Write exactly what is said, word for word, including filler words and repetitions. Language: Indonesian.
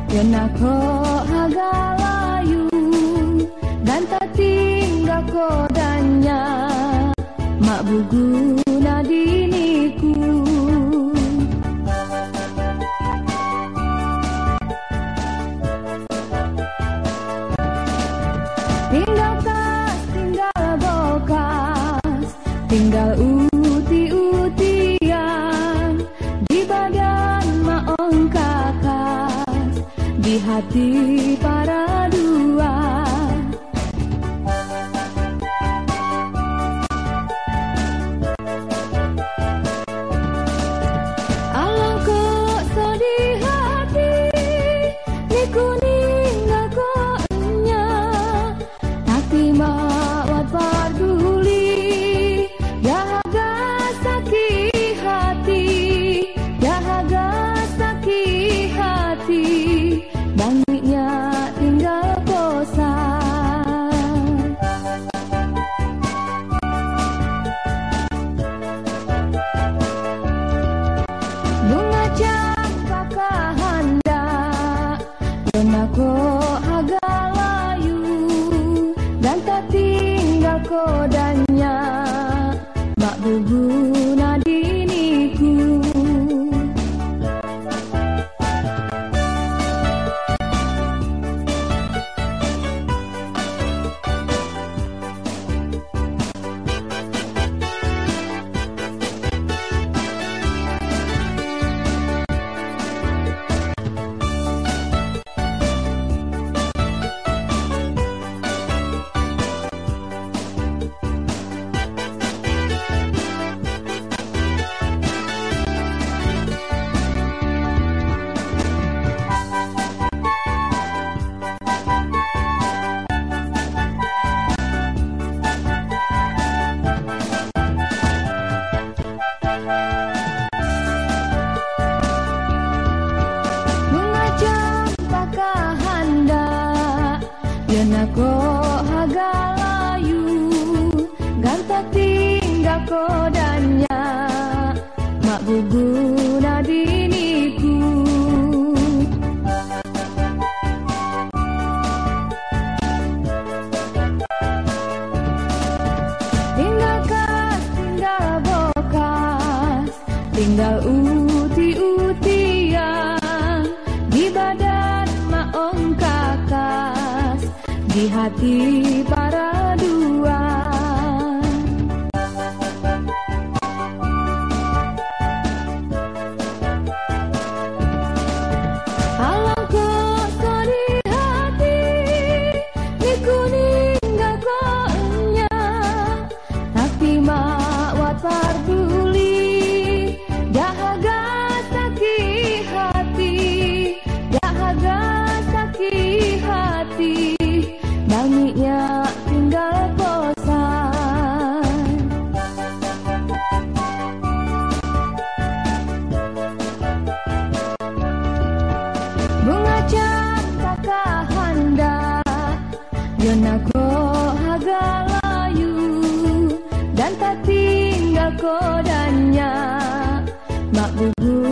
Yenako hagalayu dan tak tinggal kodanya mak bugu nadiniku. Tinggal kas, tinggal bokas, tinggal uti-utian di badan maong kakas, di hati para dua. Alangkah sedih hati ni kuning aku enya, tapi mawat parduli dahaga sakit hati, dahaga sakit hati, bangiknya tinggal kosan. Bunga cempaka handa yenako hagalayu dan tak tinggal kodanya mak bugu nadiniku. Yenako hagalayu ganta tinggal kodanya mak bugu nadiniku. Tinggal kas, tinggal bokas, tinggal uti-utian di badan maong kakas, di hati para dua. Alangkah sedih hati ni kuning gak konya, tapi mawat parduli dahaga sakit hati, dahaga sakit hati, bangiknya tinggal kosan. Bunga cempaka handa yenako hagalayu dan tak tinggal kodanya mak bugu